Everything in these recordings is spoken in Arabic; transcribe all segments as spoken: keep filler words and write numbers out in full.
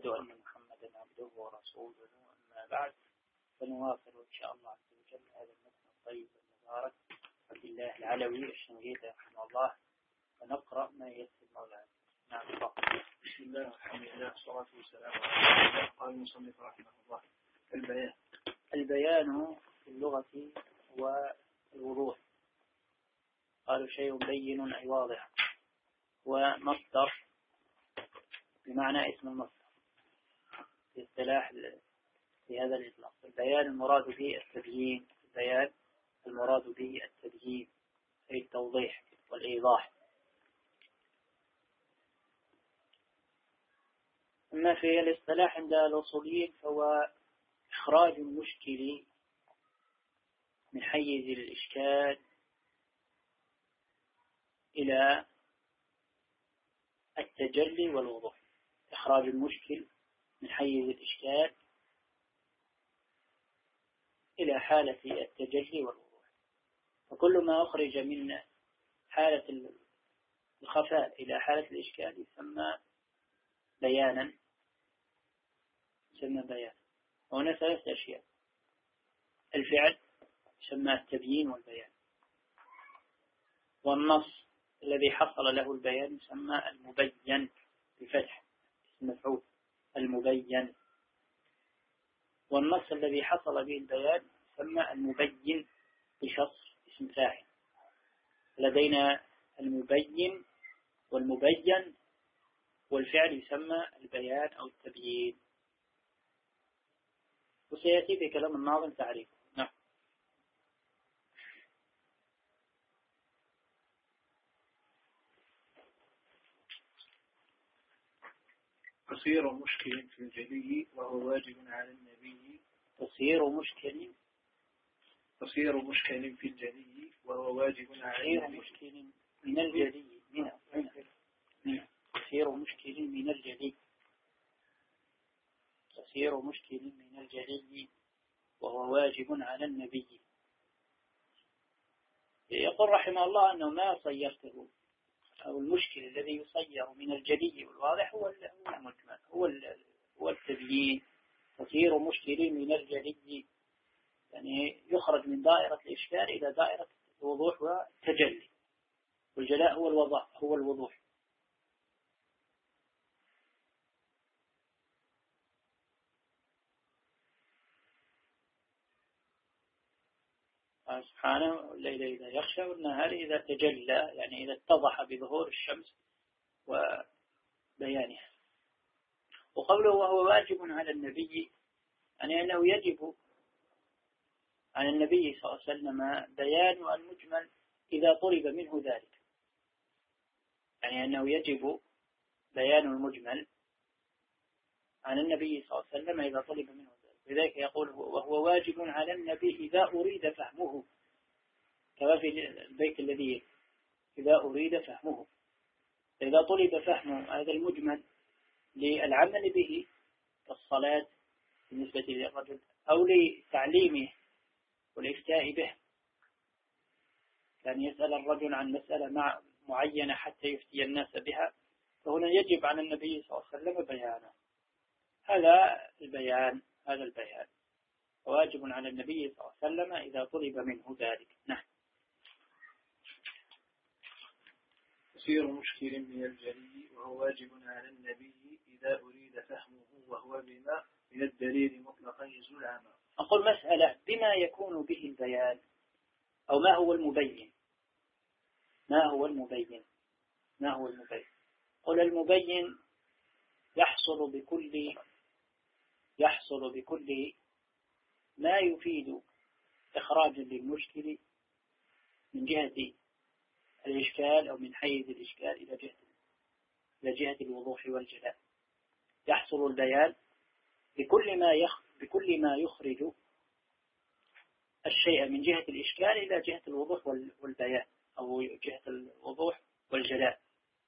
وأشهد أن محمدا عبده ورسوله. أما بعد، فنواصل إن شاء الله عز وجل هذا المتن الطيب المبارك عبد الله العلوي الشنقيطي رحمه الله، ونقرأ ما ييسر مولانا. نعم. بسم الله والحمد لله والصلاة والسلام على رسول الله. قال المصنف رحمه الله: البيان. البيان في اللغة هو الوضوح. قالوا شيء بين أي واضح، ومصدر بمعنى اسم المصدر في اصطلاح في هذا الإطلاق. البيان المراد به التبيين، البيان المراد به التبيين أي التوضيح والإيضاح. أما في الاصطلاح عند الأصوليين فهو إخراج المشكل من حيز الإشكال إلى التجلي والوضوح. إخراج المشكل من حيز الإشكال إلى حالة التجلي والوضوح. فكل ما أخرج من حالة الخفاء إلى حالة الإشكال يسمى بيانا، يسمى بيان. وهنا ثلاثة أشياء: الفعل يسمى التبيين والبيان، والنص الذي حصل له البيان يسمى المبين بفتح اسم مفعول المبين، والنص الذي حصل به البيان يسمى المبين بشصر اسم فاعل. لدينا المبين والمبين، والفعل يسمى البيان أو التبيين، وسيأتي في كلام الناظم تعريفه. نعم. تصير مشكل في الجلي وهو واجب على النبي. تصير مشكل تصير مشكل في الجلي وهو واجب على النبي. مشكل من الجلي من من تصير مشكل من الجلي تصير مشكل من الجلي وهو واجب على النبي. يقول رحمه الله أنه ما صيرته، أو المشكل الذي يصير من الجلي والواضح هو المجمل، هو هو التبيين. تصير مشكل من الجلي يعني يخرج من دائرة الإشكال إلى دائرة الوضوح والتجلي، والجلاء هو الوضوح هو الوضوح. سبحانه: الليل إذا يغشى والنهار إذا تجلى، يعني إذا اتضح بظهور الشمس وبيانها. وقوله وهو واجب على النبي يعني أنه يجب على النبي صلى الله عليه وسلم بيان المجمل إذا طلب منه ذلك، يعني أنه يجب بيان المجمل على النبي صلى الله عليه وسلم إذا طلب منه ذلك. لذلك يقول وهو واجب على النبي إذا أريد فهمه، كما في البيت الذي إذا أريد فهمه. إذا طلب فهم هذا المجمل للعمل به كالصلاة بالنسبة للرجل، أو لتعليمه والإفتاء به، كان يسأل الرجل عن مسألة مع معينة حتى يفتي الناس بها، فهنا يجب على النبي صلى الله عليه وسلم بيانه. هذا البيان هذا البيان واجب على النبي صلى الله عليه وسلم إذا طلب منه ذلك. نعم. تصير مشكل من الجلي وهو واجب على النبي إذا أريد فهمه وهو بما من الدليل مطلقا يزول عما. أقول مسألة: بما يكون به البيان، أو ما هو المبين؟ ما هو المبين؟ ما هو المبين؟ قل المبين يحصل بكل يحصل بكل ما يفيد إخراجا للمشكل من جهة الإشكال أو من حيز الإشكال إلى جهة إلى جهة الوضوح والجلاء. يحصل البيان بكل ما يخ بكل ما يخرج الشيء من جهة الإشكال إلى جهة الوضوح والبيان، أو جهة الوضوح والجلاء.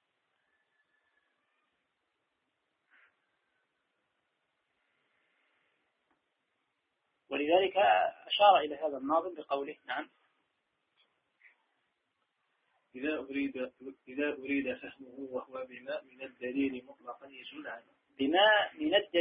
ولذلك أشار إلى هذا الناظم بقوله: نعم، إذا أريد إذا أريد فهمه وهو بما من الدليل مطلقا يزول عنه. بما من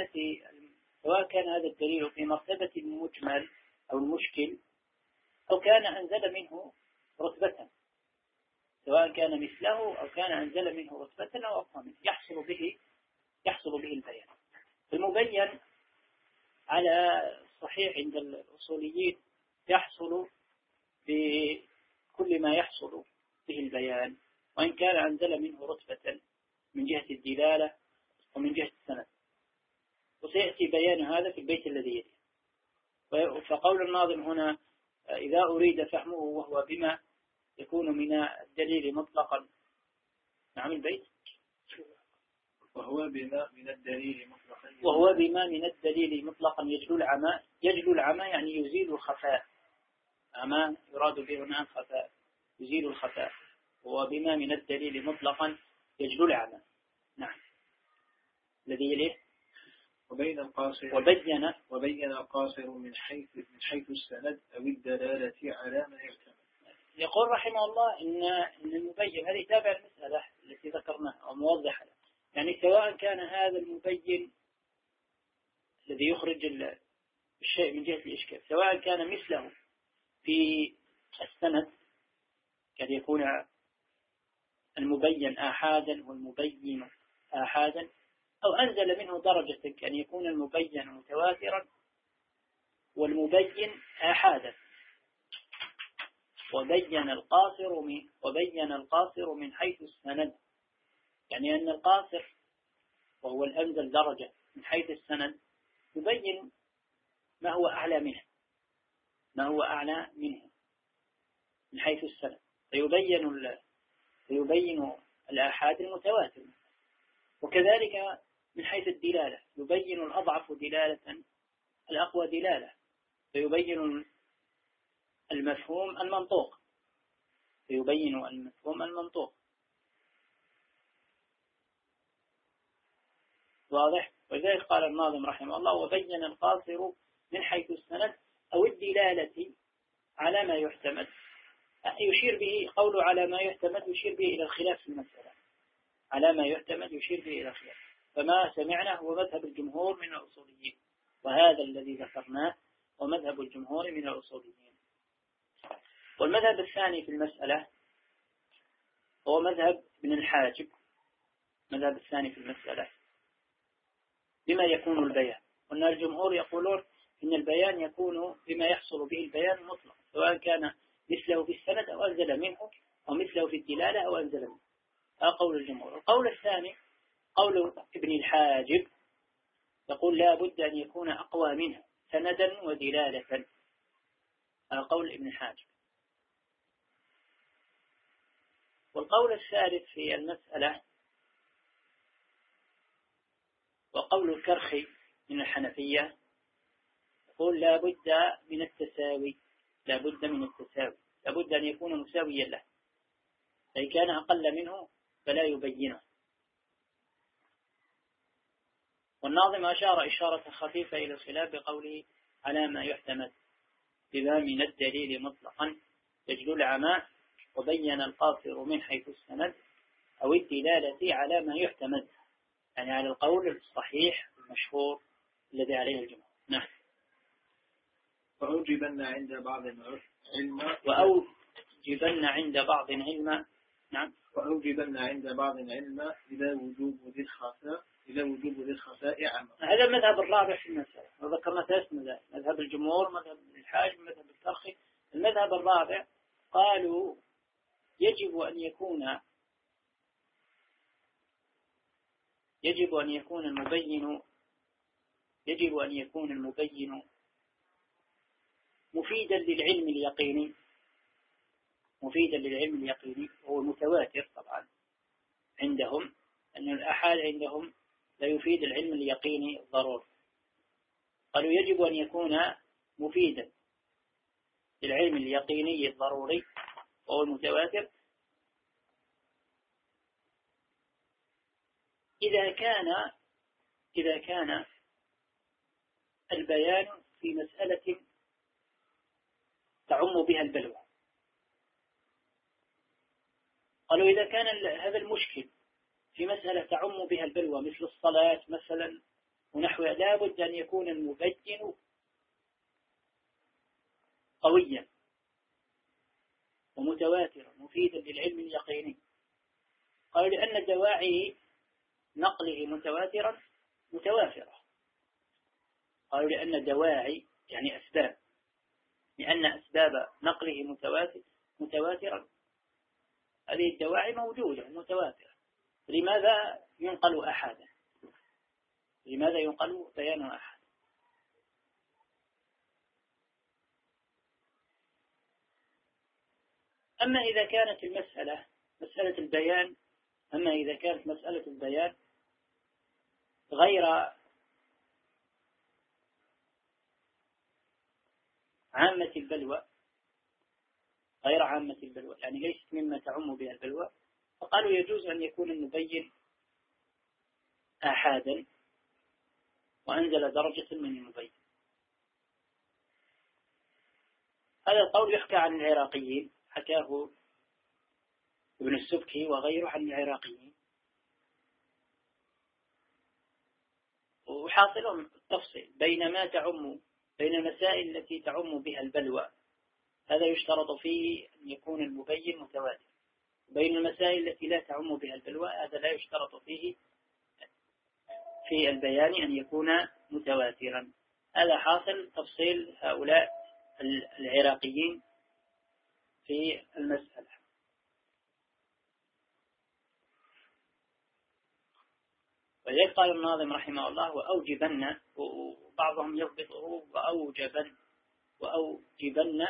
مرتبة، سواء كان هذا الدليل في مرتبة المجمل أو المشكل أو كان أنزل منه رتبة، سواء كان مثله أو كان أنزل منه رتبة أو أقوى منه، يحصل به يحصل به البيان. المبين على الصحيح عند الأصوليين يحصل بكل ما يحصل به البيان، وإن كان أنزل منه رتبة من جهة الدلالة ومن جهة السند، وسيأتي بيان هذا في البيت الذي يليه. فقول الناظم هنا إذا أريد فهمه وهو بما يكون من الدليل مطلقا. نعم البيت وهو بما من الدليل مطلقا وهو بما من الدليل مطلقا يجلو العمى. يجلو العمى يعني يزيل الخفاء، عمى يراد به هنا الخفاء، يزيل الخفاء. وهو بما من الدليل مطلقا يجلو العمى. نعم الذي يليه وبين القاصر وبين وبين القاصر من حيث من حيث السند أو الدلالة على ما يعتمد. يقول رحمه الله إن إن المبين هذه تابع المسألة التي ذكرناها أو موضحة، يعني سواء كان هذا المبين الذي يخرج الشيء من جهة الإشكال سواء كان مثله في السند كان يكون المبين آحادا والمبين آحادا، أو أنزل منه درجة كان يكون المبين متواترا والمبين آحادا. وبين القاصر من وبين القاصر من حيث السند، يعني أن القاصر وهو الأنزل درجة من حيث السند يبين ما هو أعلى منه ما هو أعلى منه من حيث السند، فيبين فيبين الآحاد المتواتر. وكذلك من حيث الدلالة يبين الأضعف دلالة الأقوى دلالة، فيبين المفهوم المنطوق فيبين المفهوم المنطوق. واضح؟ ولذلك قال الناظم رحمه الله وبين القاصر من حيث السند أو الدلالة على ما يحتمل. يشير به قوله على ما يحتمل يشير به إلى الخلاف في المسألة، على ما يحتمل يشير به إلى الخلاف. فما سمعنا هو مذهب الجمهور من الأصوليين، وهذا الذي ذكرناه ومذهب الجمهور من الأصوليين. والمذهب الثاني في المسألة هو مذهب ابن الحاجب. مذهب الثاني في المسألة بما يكون البيان، وأن الجمهور يقولون إن البيان يكون بما يحصل به البيان مطلق، سواء كان مثله في السند أو أنزل منه، أو مثله في الدلالة أو أنزل منه. هذا قول الجمهور. القول الثاني قول ابن الحاجب، يقول لا بد أن يكون أقوى منه سندا ودلالة. هذا قول ابن الحاجب. والقول الثالث في المسألة وقول الكرخي من الحنفية، يقول لا بد من التساوي لا بد من التساوي لا بد أن يكون مساويا له، فإن كان أقل منه فلا يبينه. والناظم أشار إشارة خفيفة إلى الخلاف بقوله على ما يحتمل بما من الدليل مطلقا يجلو العمى، وبين القاصر من حيث السند أو الدلالة على ما يحتمل، يعني على القول الصحيح المشهور الذي عليه الجمهور. نعم. وأوجبن عند بعض علما وأوجبن عند بعض علما نعم وأوجبن عند بعض علما إلى وجوب ذي الخفاء إلى وجوب ذي الخفاء عما. هذا المذهب الرابع في المسألة، وذكرنا ثلاث مذاهب: مذهب الجمهور، مذهب الحاج، مذهب الكرخي. المذهب الرابع قالوا يجب أن يكون يجب أن يكون المبين يجب أن يكون المبين مفيدا للعلم اليقيني مفيدا للعلم اليقيني وهو متواتر. طبعا عندهم أن الآحاد عندهم لا يفيد العلم اليقيني الضروري. قالوا يجب أن يكون مفيدا للعلم اليقيني الضروري وهو المتواتر إذا كان إذا كان البيان في مسألة تعم بها البلوى. قالوا إذا كان هذا المشكل في مسألة تعم بها البلوى مثل الصلاة مثلا ونحو لا بد أن يكون المبين قويا ومتواترا مفيدا للعلم اليقيني. قالوا لأن دواعي نقله متواترا متوافرة. قالوا لأن دواعي يعني أسباب، لأن أسباب نقله متواتر متواترا هذه الدواعي موجودة متواترة، لماذا ينقل أحدا؟ لماذا ينقل بيان أحد؟ أما إذا كانت المسألة مسألة البيان أما إذا كانت مسألة البيان غير عامة البلوى غير عامة البلوى يعني ليست مما تعم بها البلوى، فقالوا يجوز أن يكون المبين آحادا وأنزل درجة من المبين. هذا القول يحكى عن العراقيين، حكاه ابن السبكي وغيره عن العراقيين، وحاصلهم التفصيل بين ما تعم بين المسائل التي تعم بها البلوى، هذا يشترط فيه أن يكون المبين متواتر، بين المسائل التي لا تعم بها البلوى هذا لا يشترط فيه في البيان أن يكون متواترا. هذا حاصل تفصيل هؤلاء العراقيين في المسألة. ولذلك قال الناظم رحمه الله وأوجبن، وبعضهم يضبطه وأوجبن وأوجبن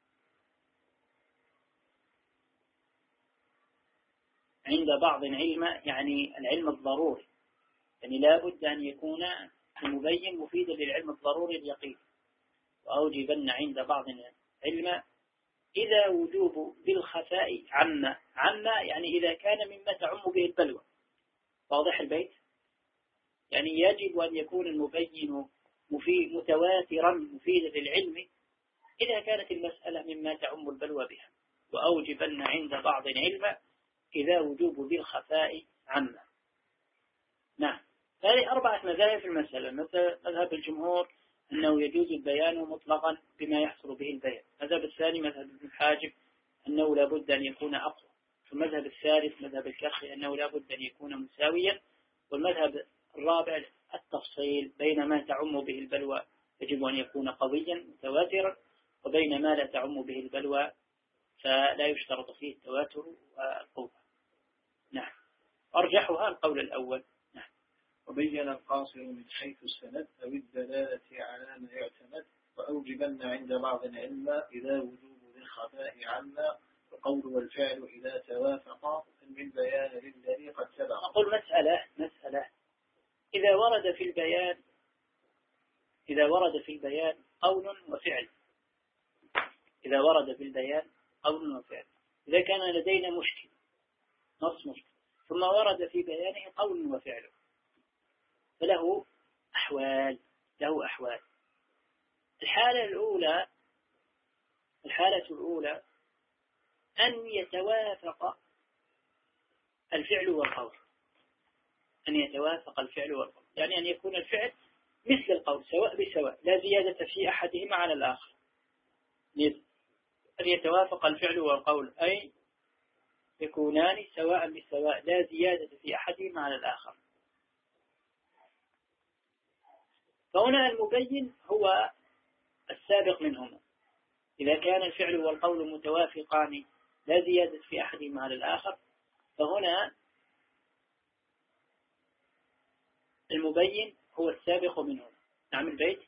عند بعض علم، يعني العلم الضروري، يعني لا بد أن يكون المبين مفيدا للعلم الضروري اليقين. وأوجبن عند بعض علم إذا وجوب بالخفاء عما عما يعني إذا كان مما تعم به البلوى. واضح البيت؟ يعني يجب أن يكون المبين مفيد متواترا مفيدا للعلم إذا كانت المسألة مما تعم البلوى بها. وأوجبن عند بعض علم إذا وجوب بالخفاء عما. نعم، هذه أربعة مذاهب في المسألة. مذهب الجمهور أنه يجوز البيان مطلقا بما يحصل به البيان. المذهب الثاني مذهب ابن حاجب أنه لا بد أن يكون أقوى. المذهب الثالث مذهب الكرخي أنه لا بد أن يكون مساويا. والمذهب الرابع التفصيل بين ما تعم به البلوى يجب أن يكون قويا متواترا، وبين ما لا تعم به البلوى فلا يشترط فيه التواتر والقوة. نعم، أرجحها القول الأول. نعم. وبين القاصر من حيث السند أو الدلالة على ما يعتمد. وأوجبن عند بعض العلم إذا وجوب للخفاء عما، القول والفعل إذا توافقا من بيان للذي قد سبق. نقول مسألة مسألة إذا ورد في البيان إذا ورد في البيان قول وفعل إذا ورد في البيان قول وفعل إذا كان لدينا مشكل نص مشكل ثم ورد في بيانه قول وفعل فله أحوال له أحوال. الحالة الأولى الحالة الأولى أن يتوافق الفعل والقول أن يتوافق الفعل والقول يعني أن يكون الفعل مثل القول سواء بسواء لا زيادة في أحدهما على الآخر. أن يتوافق الفعل والقول أي يكونان سواء بسواء لا زيادة في أحدهما على الآخر. فهنا المبين هو السابق منهما. إذا كان الفعل والقول متوافقان لا زيادة في أحدهما على الآخر فهنا المبين هو السابق منهما. نعم البيت.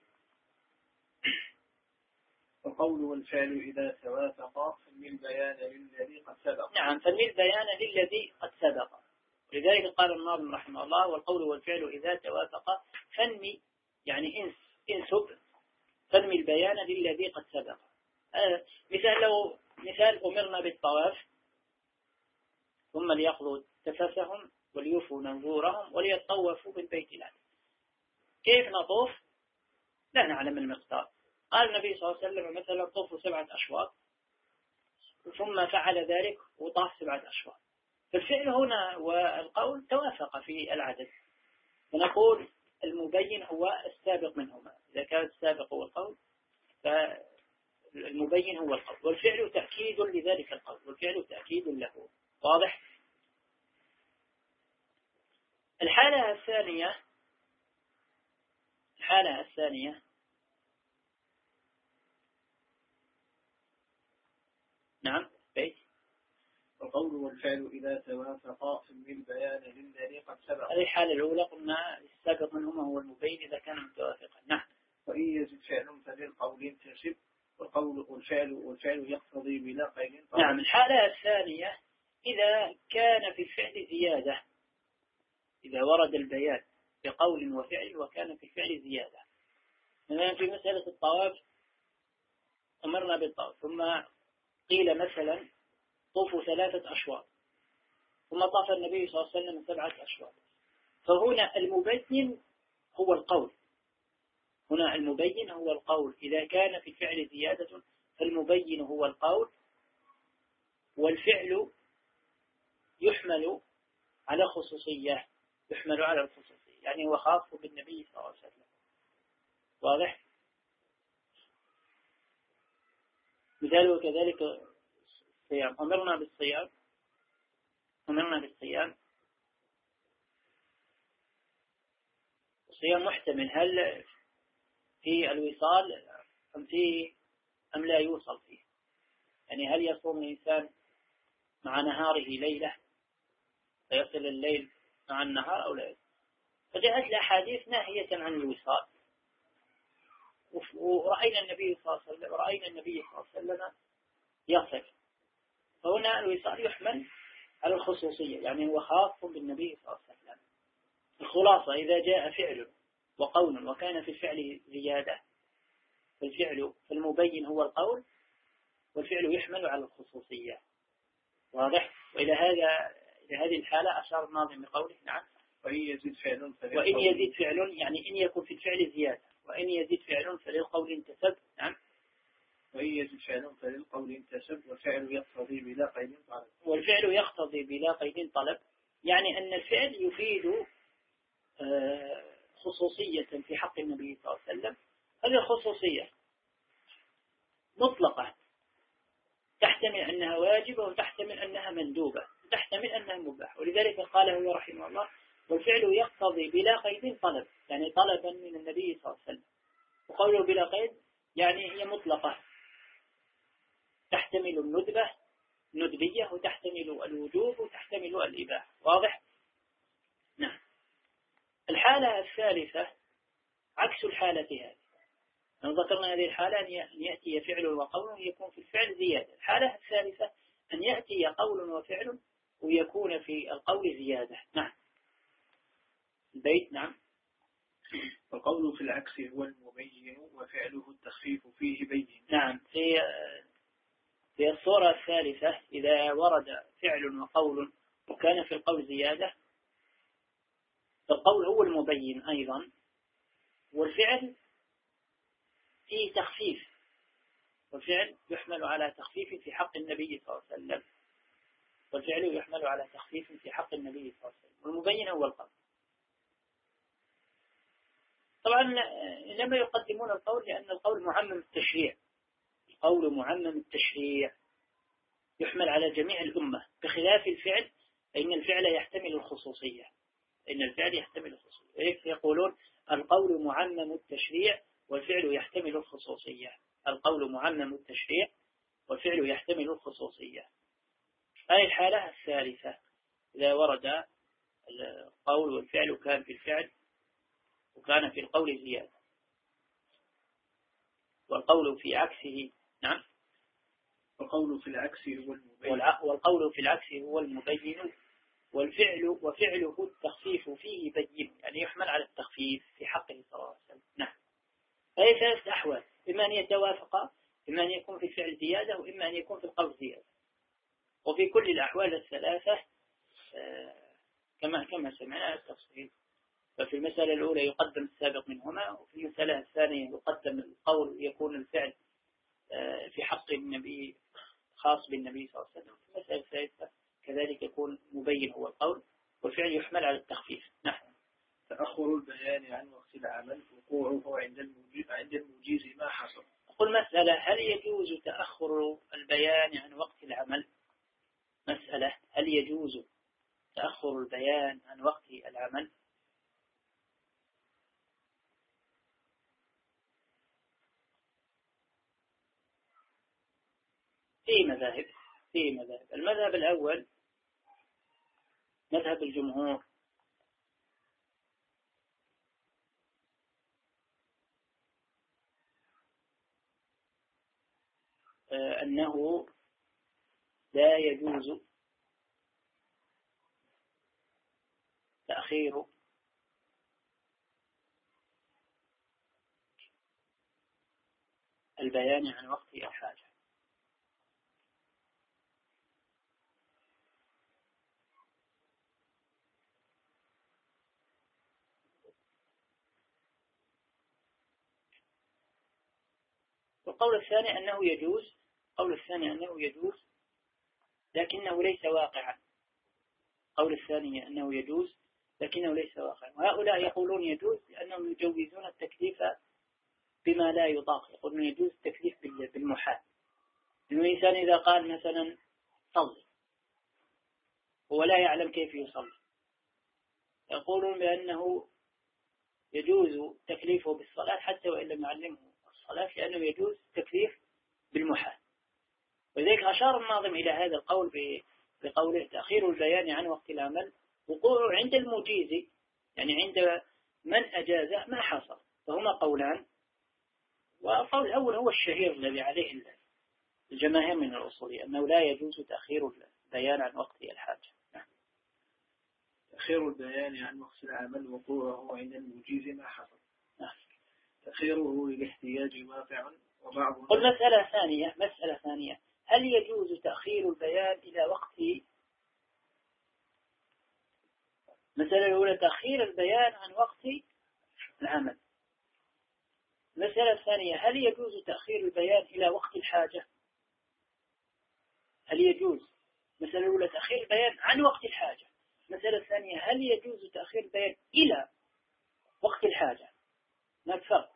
القول والفعل إذا توافقا فنمي البيان للذي قد سبق. نعم، فنمي البيان للذي قد سبق. ولذلك قال الناظم رحمه الله والقول والفعل إذا توافقا فنمي يعني انس انسب فنمي البيان للذي قد سبق. آه مثال لو مثال أمرنا بالطواف ثم ليقضوا تفسهم وليوفوا نذورهم وليطوفوا بالبيت العتيق. كيف نطوف؟ لا نعلم المقدار. قال النبي صلى الله عليه وسلم مثلا طوفوا سبعة أشواط ثم فعل ذلك وطاف سبعة أشواط. فالفعل هنا والقول توافق في العدد فنقول المبين هو السابق منهما. إذا كان السابق هو القول فالمبين هو القول، والفعل تأكيد لذلك القول، والفعل تأكيد له. واضح؟ الحالة الثانية الحالة الثانية نعم بيت القول والفعل إذا توافقا في البيان للذي قد سبق. هذه الحالة الأولى قلنا السابق منهما هو المبين إذا كان متوافقا. نعم. وإن يزد فعل فللقول تنسب، والقول والفعل والفعل يقتضي بلا قيد. نعم. الحالة الثانية إذا كان في الفعل زيادة، إذا ورد البيان بقول وفعل وكان في الفعل زيادة. مثلا في مسألة الطواف أمرنا بالطواف ثم قيل مثلا طوفوا ثلاثة أشواط ثم طاف النبي صلى الله عليه وسلم سبعة أشواط، فهنا المبين هو القول. هنا المبين هو القول. إذا كان في الفعل زيادة فالمبين هو القول، والفعل يحمل على خصوصية، يحمل على الخصوصية، يعني هو خاص بالنبي صلى الله عليه وسلم. واضح؟ مثاله كذلك الصيام، أمرنا بالصيام أمرنا بالصيام الصيام محتمل، هل في الوصال أم فيه أم لا يوصل فيه؟ يعني هل يصوم الإنسان مع نهاره ليلة فيصل الليل مع النهار أو لا يصل؟ فجاءت الأحاديث ناهية عن الوصال، ورأينا النبي صلى الله عليه وسلم ورأينا النبي صلى الله عليه وسلم يصل، فهنا الوصال يحمل على الخصوصية، يعني هو خاص بالنبي صلى الله عليه وسلم. الخلاصة إذا جاء فعل وقول وكان في الفعل زيادة فالفعل فالمبين هو القول، والفعل يحمل على الخصوصية. واضح؟ وإلى هذا إلى هذه الحالة أشار الناظم بقوله نعم وإن يزيد فعل وإن يزيد فعل، يعني إن يكون في الفعل زيادة، وإن يزيد فعل فللقول انتسب. نعم. وإن يزيد فعل فللقول انتسب، والفعل يقتضي بلا قيد طلب. والفعل يقتضي بلا قيد طلب، يعني أن الفعل يفيد خصوصية في حق النبي صلى الله عليه وسلم. هذه الخصوصية مطلقة، تحتمل أنها واجبة وتحتمل أنها مندوبة وتحتمل أنها مباحة، ولذلك قال هو رحمه الله والفعل يقتضي بلا قيد طلب، يعني طلبا من النبي صلى الله عليه وسلم. وقوله بلا قيد يعني هي مطلقة، تحتمل الندبة ندبية وتحتمل الوجوب وتحتمل الإباحة. واضح؟ نعم. الحالة الثالثة عكس الحالة هذه. ذكرنا هذه الحالة أن يأتي فعل وقول يكون في الفعل زيادة. الحالة الثالثة أن يأتي قول وفعل ويكون في القول زيادة. نعم. البيت. نعم. القول في العكس هو المبين وفعله التخفيف فيه بين. نعم. في في الصورة الثالثة إذا ورد فعل وقول وكان في القول زيادة فالقول هو المبين أيضا، والفعل فيه تخفيف، والفعل يحمل على تخفيف في حق النبي صلى الله عليه وسلم، والفعل يحمل على تخفيف في حق النبي صلى الله عليه وسلم، والمبين هو القول. طبعا لما يقدمون القول لأن القول معمم التشريع، القول معمم التشريع يحمل على جميع الأمة، بخلاف الفعل فإن الفعل يحتمل الخصوصية، إن الفعل يحتمل الخصوصية. يقولون القول معمم التشريع والفعل يحتمل الخصوصية، القول معمم التشريع والفعل يحتمل الخصوصية. هذه الحالة الثالثة إذا ورد القول والفعل كان في الفعل وكان في القول زيادة، والقول في عكسه. نعم. والقول في العكس هو المبين والقول في العكس هو المبين، والفعل وفعله التخفيف فيه بين، يعني يحمل على التخفيف في حقه صلى الله عليه وسلم. نعم. هذه ثلاثة أحوال، إما أن يتوافقا، إما أن يكون في الفعل زيادة، وإما أن يكون في القول زيادة. وفي كل الأحوال الثلاثة كما كما سمعنا التفصيل. ففي المسألة الأولى يقدم السابق منهما، وفي المسألة الثانية يقدم القول يكون الفعل في حق النبي خاص بالنبي صلى الله عليه وسلم. في المسألة الثالثة كذلك يكون مبين هو القول والفعل يحمل على التخفيف. نحن تأخر البيان عن وقت العمل وقوعه عند المجيز, عند المجيز ما حصل. أقول مسألة: هل يجوز تأخر البيان عن وقت العمل؟ مسألة: هل يجوز تأخر البيان عن وقت العمل؟ في مذاهب في مذاهب المذهب الأول مذهب الجمهور، أنه لا يجوز تأخير البيان عن وقت الحاجة. والقول الثاني أنه يجوز القول الثاني أنه يجوز لكنه ليس واقعا. القول الثاني أنه يجوز لكنه ليس واقعا. وهؤلاء يقولون يجوز لأنهم يجوزون التكليف بما لا يطاق. يقولون يجوز التكليف بالمحال. إنه الإنسان إذا قال مثلا صلي هو لا يعلم كيف يصلي، يقولون بأنه يجوز تكليفه بالصلاة حتى وإن لم يعلمه الصلاة، لأنه يجوز تكليف بالمحال. ولذلك أشار الناظم إلى هذا القول بقوله: تأخير البيان عن وقت العمل وقوعه عند المجيز، يعني عند من أجازه ما حصل. فهما قولان، والقول الأول هو الشهير الذي عليه الجماهير من الأصولية، أنه لا يجوز تأخير البيان عن وقت الحاجة. تأخير البيان عن وقت العمل وقوعه عند المجيز ما حصل. تأخيره للاحتياج واقع. وبعض قل مسألة ثانية مسألة ثانية هل يجوز تأخير البيان إلى وقت؟ مسألة الأولى تأخير البيان عن وقت العمل. المسألة الثانية هل يجوز تأخير البيان إلى وقت الحاجة؟ هل يجوز؟ المسألة الأولى تأخير البيان عن وقت الحاجة. المسألة الثانية هل يجوز تأخير البيان إلى وقت الحاجة؟ ما الفرق؟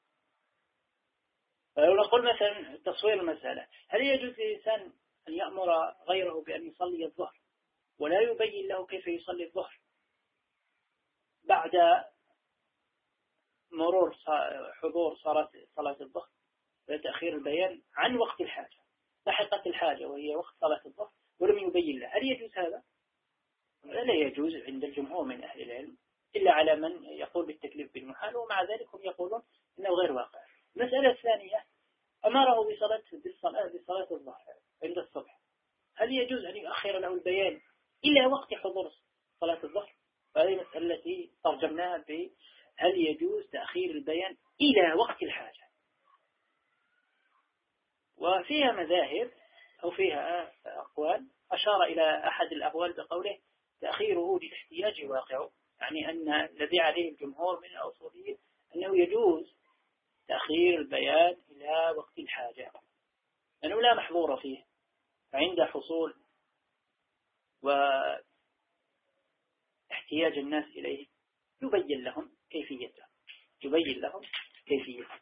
فلو نقول مثلا تصوير المسألة: هل يجوز للإنسان أن يأمر غيره بأن يصلي الظهر ولا يبين له كيف يصلي الظهر بعد مرور حضور صلاة الظهر؟ تأخير البيان عن وقت الحاجة، لحقت الحاجة وهي وقت صلاة الظهر ولم يبين له، هل يجوز هذا؟ لا يجوز عند الجمهور من أهل العلم، إلا على من يقول بالتكليف بالمحال، ومع ذلك هم يقولون إنه غير واقع. المسألة الثانية: أمره بصلاة بالصلاة بصلاة الظهر عند الصبح، هل يجوز أن يؤخر له البيان إلى وقت حضور صلاة الظهر؟ فهذه المسألة التي ترجمناها ب هل يجوز تأخير البيان إلى وقت الحاجة. وفيها مذاهب أو فيها أقوال، أشار إلى أحد الأقوال بقوله: تأخيره للاحتياج واقع، يعني أن الذي عليه الجمهور من الأصوليين أنه يجوز تأخير البيان إلى وقت الحاجة لأنه لا محظور فيه، فعند حصول واحتياج الناس إليه يبين لهم كيفيته يبين لهم كيفيته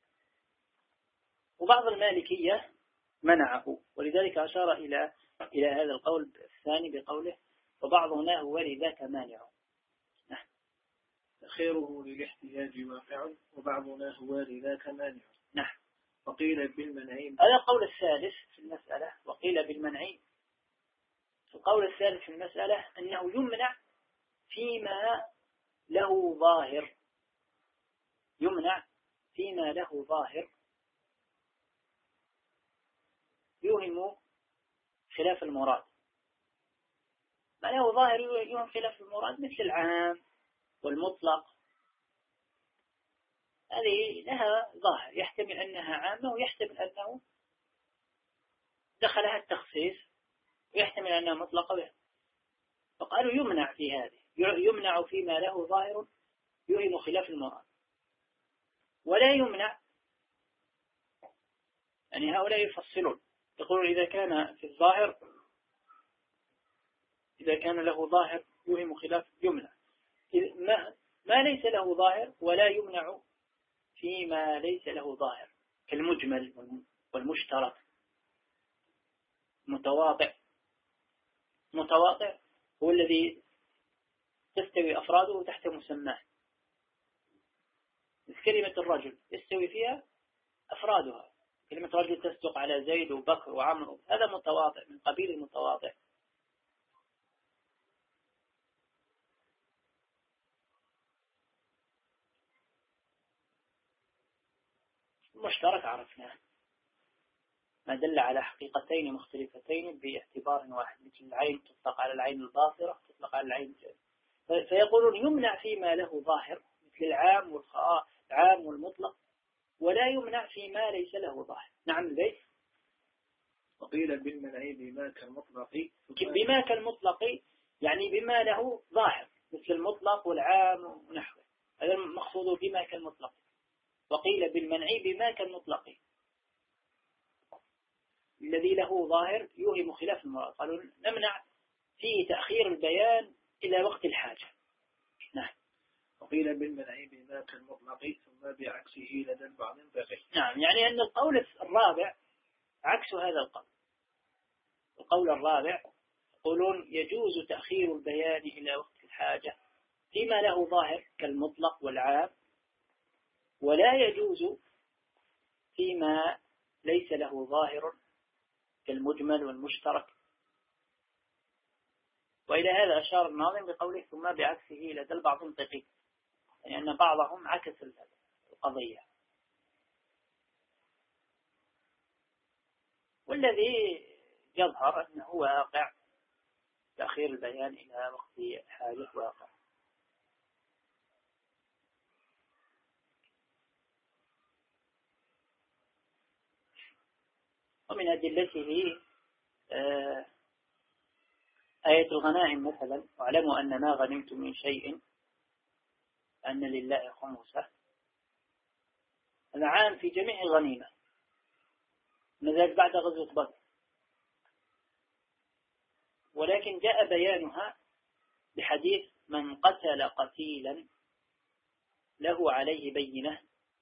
وبعض المالكية منعه، ولذلك أشار إلى إلى هذا القول الثاني بقوله: وبعضنا هو لذاك مانع. نعم. تأخيره للاحتياج واقع وبعضنا هو لذاك مانع. نعم. وقيل بالمنعين. هذا القول الثالث في المسألة. وقيل بالمنعين. القول الثالث في المسألة أنه يمنع فيما له ظاهر يمنع فيما له ظاهر يوهم خلاف المراد. ما له ظاهر يوهم خلاف المراد مثل العام والمطلق، هذه لها ظاهر يحتمل أنها عامة ويحتمل أنه دخلها التخصيص ويحتمل أنها مطلقة، فقالوا يمنع في هذه يمنع فيما له ظاهر يوهم خلاف المراد، ولا يمنع، يعني هؤلاء يفصلون يقولون إذا كان في الظاهر إذا كان له ظاهر يوهم خلاف يمنع، ما ليس له ظاهر، ولا يمنع فيما ليس له ظاهر، كالمجمل والمشترك. متواضع، متواضع هو الذي تستوي أفراده تحت مسماه. كلمة الرجل يستوي فيها أفرادها، كلمة رجل تصدق على زيد وبكر وعمر، هذا متواضع من قبيل المتواضع. المشترك عرفناه، ما دل على حقيقتين مختلفتين باعتبار واحد، مثل العين تطلق على العين الباصرة، تطلق على العين الجارية. فيقولون يمنع فيما له ظاهر مثل العام والخاص، العام والمطلق، ولا يمنع فيما ليس له ظاهر. نعم البيت. وقيل بالمنع بما كالمطلق. بما كالمطلق يعني بما له ظاهر مثل المطلق والعام ونحوه، هذا المقصود بما كالمطلق. وقيل بالمنع بما كالمطلق الذي له ظاهر يوهم خلاف المراد. قالوا نمنع فيه تأخير البيان إلى وقت الحاجة. نعم. وقيل بالمنع بما كالمطلق ثم بعكسه لدى البعض بقي. نعم، يعني أن القول الرابع عكس هذا القول. القول الرابع يقولون يجوز تأخير البيان إلى وقت الحاجة فيما له ظاهر كالمطلق والعام، ولا يجوز فيما ليس له ظاهر كالمجمل والمشترك. وإلى هذا أشار الناظم بقوله ثم بعكسه لدى البعض منطقي، يعني أن بعضهم عكس القضية. والذي يظهر أنه واقع تأخير البيان إلى وقت الحاجة واقع. ومن أدلته آية الغنائم مثلا، واعلموا أن ما غنمتم من شيء أن لله خمسه. هذا عام في جميع الغنيمة، نزلت بعد غزوة بدر، ولكن جاء بيانها بحديث من قتل قتيلا له عليه بينة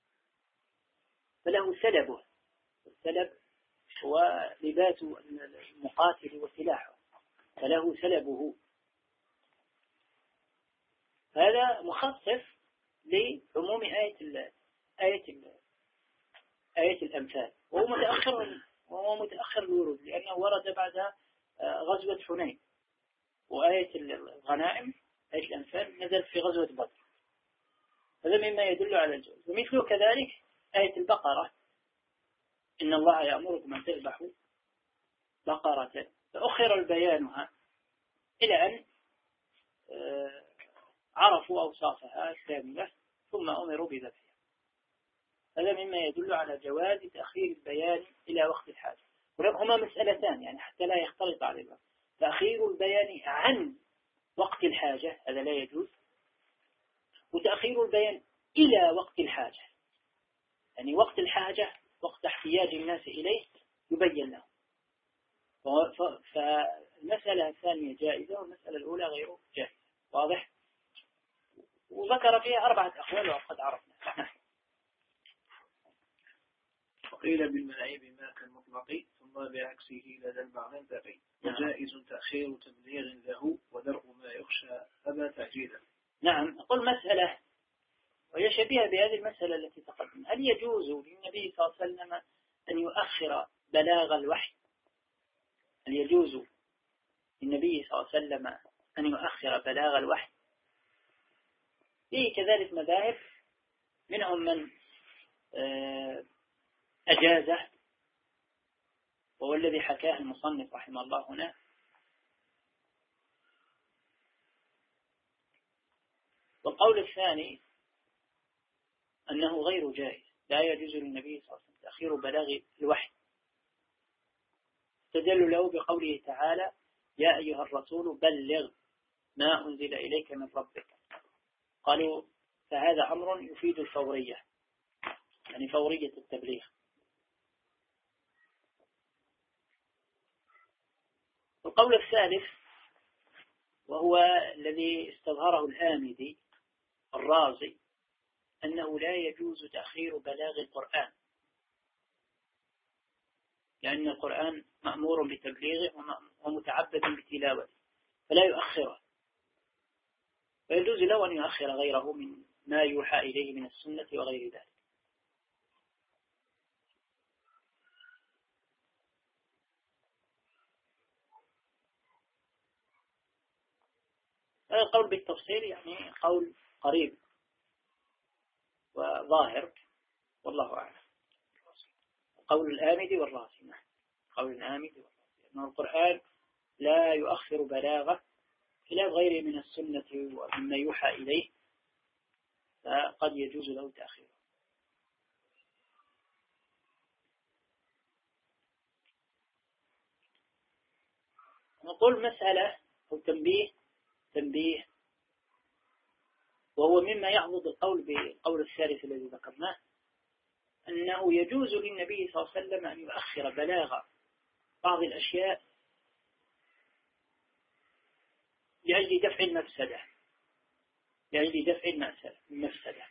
فله سلبه. السلب هو لباس المقاتل وسلاحه، فله سلبه. هذا مخصص لعموم آية ال آية ال آية الأمثال، وهو متأخر وهو متأخر الورود، لأنه ورد بعد غزوة حنين، وآية الغنائم آية الأمثال نزلت في غزوة بدر. هذا مما يدل على الجواز. ومثله كذلك آية البقرة، إن الله يأمركم أن تذبحوا بقرة، فأخر البيانها إلى أن عرفوا أوصافها الكاملة ثم أمروا بذبحها. هذا مما يدل على جواز تأخير البيان إلى وقت الحاجة. هما مسألتان يعني حتى لا يختلط عليها. تأخير البيان عن وقت الحاجة هذا لا يجوز، وتأخير البيان إلى وقت الحاجة، يعني وقت الحاجة وقت احتياج الناس إليه يبين له. فالمسألة الثانية جائزة والمسألة الأولى غير جائزة. واضح؟ وذكر فيها أربعة أقوال وقد عرفنا. وقيل بالمنع بما كالمطلق ثم بعكسه لدى البعض بقي، وجائز تأخير تبليغ له ودرء ما يخشى أبا تعجيلا. نعم. أقول مسألة وهي شبيهة بهذه المسألة التي تقدم. هل يجوز للنبي صلى الله عليه وسلم أن يؤخر بلاغ الوحي؟ هل يجوز للنبي صلى الله عليه وسلم أن يؤخر بلاغ الوحي؟ فيه كذلك مذاهب، منهم من أجازه وهو الذي حكاه المصنف رحمه الله هنا، والقول الثاني أنه غير جائز، لا يجوز للنبي صلى الله عليه وسلم تأخير بلاغ الوحي. استدل له بقوله تعالى يا أيها الرسول بلغ ما أنزل إليك من ربك. قالوا فهذا أمر يفيد الفورية، يعني فورية التبليغ. القول الثالث وهو الذي استظهره الآمدي الرازي أنه لا يجوز تأخير بلاغ القرآن، لأن القرآن مأمور بتبليغه ومتعبد بتلاوته فلا يؤخره، فيجوز له أن يؤخر غيره من ما يوحى إليه من السنة وغير ذلك. هذا القول بالتفصيل يعني قول قريب وظاهر والله أعلم، قول الآمدي والراسي. نعم، قول الآمدي والراسي أن القرآن لا يؤخر بلاغه خلاف غيره من السنة ومما يوحى إليه، فقد يجوز له تأخيره. نقول مسألة أو تنبيه تنبيه وهو مما يعضد القول بالقول الثالث الذي ذكرناه، أنه يجوز للنبي صلى الله عليه وسلم أن يؤخر بلاغ بعض الأشياء لأجل دفع المفسدة لأجل دفع المفسدة.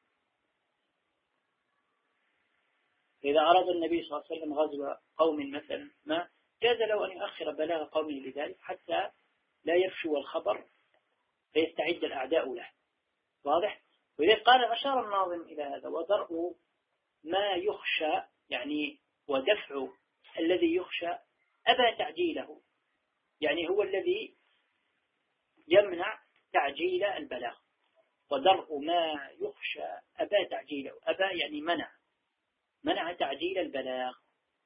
إذا أراد النبي صلى الله عليه وسلم غزو قوم مثلا ما، جاز له أن يؤخر بلاغ قومه لذلك حتى لا يفشو الخبر فيستعد الأعداء له. واضح؟ وإذا قال أشار الناظم إلى هذا، ودرء ما يخشى يعني ودفع الذي يخشى أبى تعجيله، يعني هو الذي يمنع تعجيل البلاغ. ودرء ما يخشى أبى تعجيله، أبى يعني منع منع تعجيل البلاغ.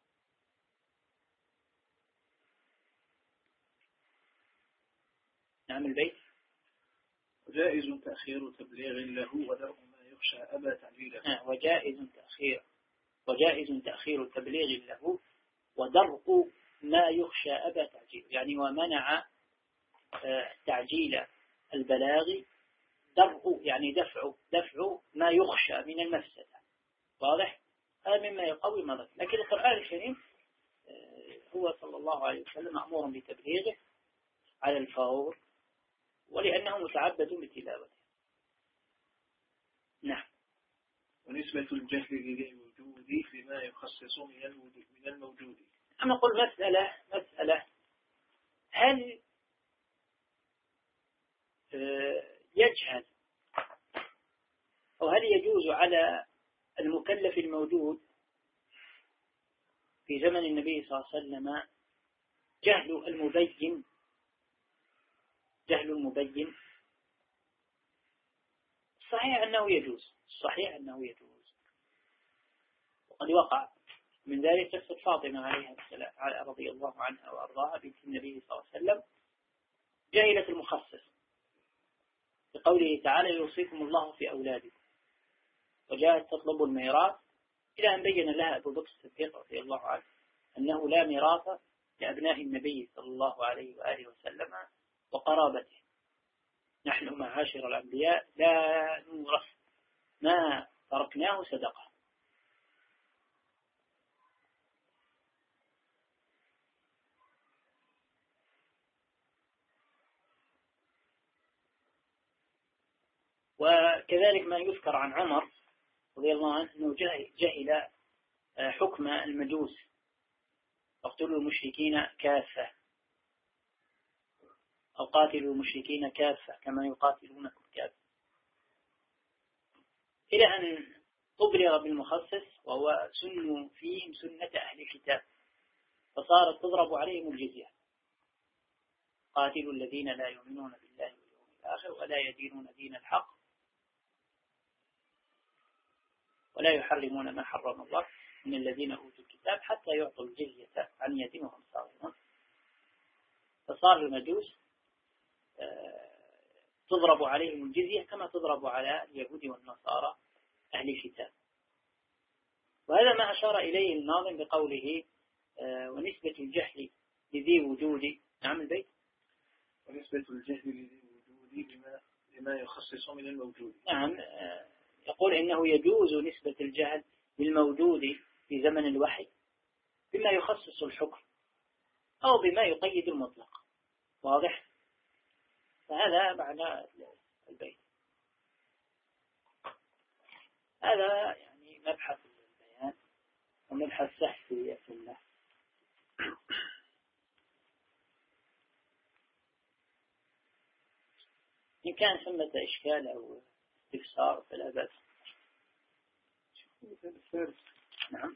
نعم البيت. وجائز تأخير تبليغ له ودرء ما يخشى أبى تعجيله. آه وجائز تأخير وجائز تأخير تبليغ له ودرء ما يخشى أبى تعجيله، يعني ومنع آه تعجيل البلاغ. درء يعني دفع دفع ما يخشى من المفسدة. واضح؟ هذا مما يقوي مضى. لكن القرآن الكريم آه هو صلى الله عليه وسلم مأمور بتبليغه على الفور، ولأنه متعبد بتلاوته. نعم. ونسبة الجهل للوجود لما يخصص من من الموجود. أنا أقول مسألة مسألة هل يجهل أو هل يجوز على المكلف الموجود في زمن النبي صلى الله عليه وسلم جهل المبين جهل المبين؟ صحيح أنه يجوز صحيح أنه يجوز وقد وقع من ذلك قصة فاطمة عليها السلام رضي الله عنها وأرضاها بنت النبي صلى الله عليه وسلم، جهلت المخصص بقوله تعالى يوصيكم الله في أولادكم، وجاءت تطلب الميراث إلى أن بين لها أبو بكر الصديق رضي الله عنه أنه لا ميراث لأبناء النبي صلى الله عليه وآله وسلم وقرابته، نحن معاشر الأنبياء لا نورث ما تركناه صدقة. وكذلك ما يذكر عن عمر رضي الله عنه أنه جهل حكم المجوس، اقتلوا المشركين كافة أو قاتلوا المشركين كافة كما يقاتلونكم كافة، إلى أن أبلغ بالمخصص وهو سن فيهم سنة أهل الكتاب، فصارت تضرب عليهم الجزية، قاتلوا الذين لا يؤمنون بالله واليوم الآخر ولا يدينون دين الحق ولا يحرمون ما حرم الله من الذين أوتوا الكتاب حتى يعطوا الجزية عن يد وهم صاغرون. فصار المجوس تضرب عليهم الجزية كما تضرب على اليهود والنصارى أهل الكتاب. وهذا ما أشار إليه الناظم بقوله ونسبة الجهل لذي وجود. نعم البيت. ونسبة الجهل لذي وجود لما, لما يخصص من الموجود. نعم، يقول إنه يجوز نسبة الجهل للموجود في زمن الوحي بما يخصص الحكم أو بما يقيد المطلق. واضح؟ فهذا معنى البيت. هذا يعني مبحث البيان ومبحث سحب في السنة. إن كان ثمة إشكال أو استفسار فلا بأس. نعم.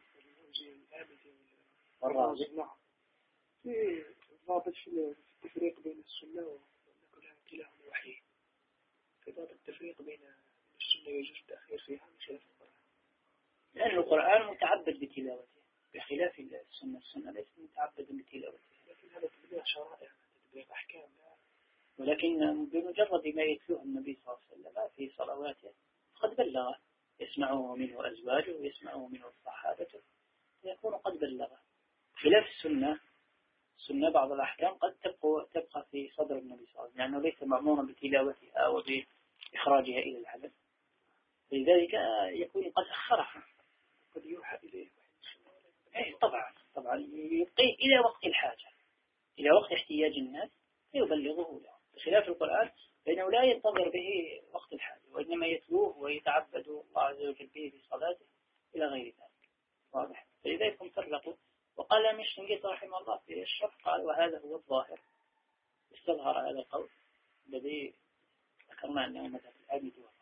والرابع نعم. في ضابط في التفريق بين السنة وكلها كلاهما وحي. في ضابط التفريق بين السنة يجوز التأخير فيها من خلاف القرآن. لأن القرآن متعبد بتلاوته بخلاف السنة. السنة ليست متعبدا بتلاوته. لكن هذا تبليغ شرائع تبليغ أحكام. ولكن بمجرد ما يتلوه النبي صلى الله عليه وسلم في صلواته قد بلغ، يسمعه منه أزواجه ويسمعه منه صحابته، يكون قد بلغ. خلاف السنة، السنة بعض الأحكام قد تبقى, تبقى في صدر النبي صلى الله عليه وسلم لأنه ليس مأمورا بتلاوتها وبإخراجها إلى العلم، لذلك يكون قد أخرها. قد يوحى إليه. إيه طبعا طبعا يبقيه إلى وقت الحاجة، إلى وقت احتياج الناس فيبلغه له، بخلاف القرآن فإنه لا ينتظر به وقت الحاجة وإنما يتلوه ويتعبد الله عز وجل به في صلاته إلى غير ذلك. واضح؟ فلذلك هم فرقوا. وقال الإمام الشنقيطي رحمه الله في الشرح قال وهذا هو الظاهر، استظهر هذا القول الذي ذكرنا أنه مذهب العابد والله.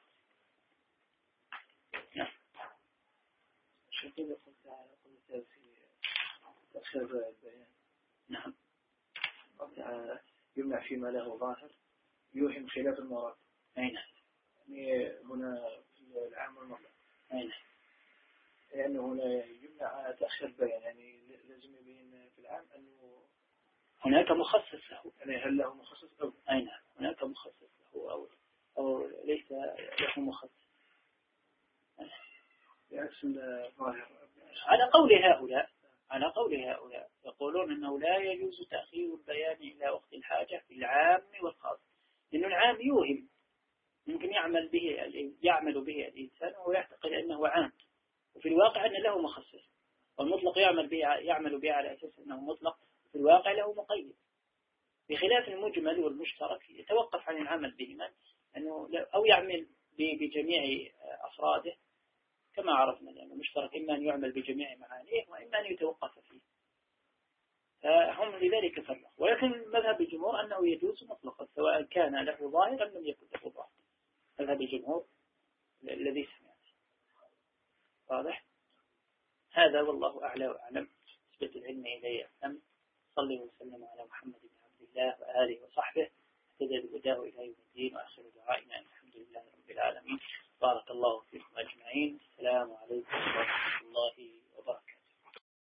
نعم. شنقيطي قلت في تأخير البيان. نعم. يمنع فيما له ظاهر يوهم خلاف المراد. أين؟ يعني هنا في العام والمطلق. أين؟ يعني هنا يمنع تأخير البيان، يعني لازم يبين في العام أنه هناك مخصص له. يعني هل له مخصص أو أين؟ هناك مخصص له أو أو ليس له مخصص. بعكس الظاهر. على قول هؤلاء على قول هؤلاء يقولون أنه لا يجوز تأخير البيان إلى وقت الحاجة في العام والخاص، لأن العام يوهم ممكن يعمل به يعمل به الإنسان ويعتقد أنه عام، وفي الواقع أن له مخصص، والمطلق يعمل به يعمل به على أساس أنه مطلق، في الواقع له مقيد، بخلاف المجمل والمشترك يتوقف عن العمل بهما، أنه أو يعمل بجميع أفراده كما عرفنا، لأنه المشترك إما أن يعمل بجميع معانيه وإما أن يتوقف فيه. فهم لذلك فرق، ولكن مذهب الجمهور أنه يجوز مطلقا سواء كان له ظاهر أم لم يكن له ظاهر. مذهب الجمهور الذي سمعت. واضح؟ هذا والله أعلى وأعلم. نسبة العلم إليه أعلم. صلي وسلم على محمد بن عبد الله وآله وصحبه اهتدى بهداه إلى يوم الدين، وآخر دعائنا الحمد لله رب العالمين. بارك الله فيكم أجمعين. السلام عليكم ورحمة الله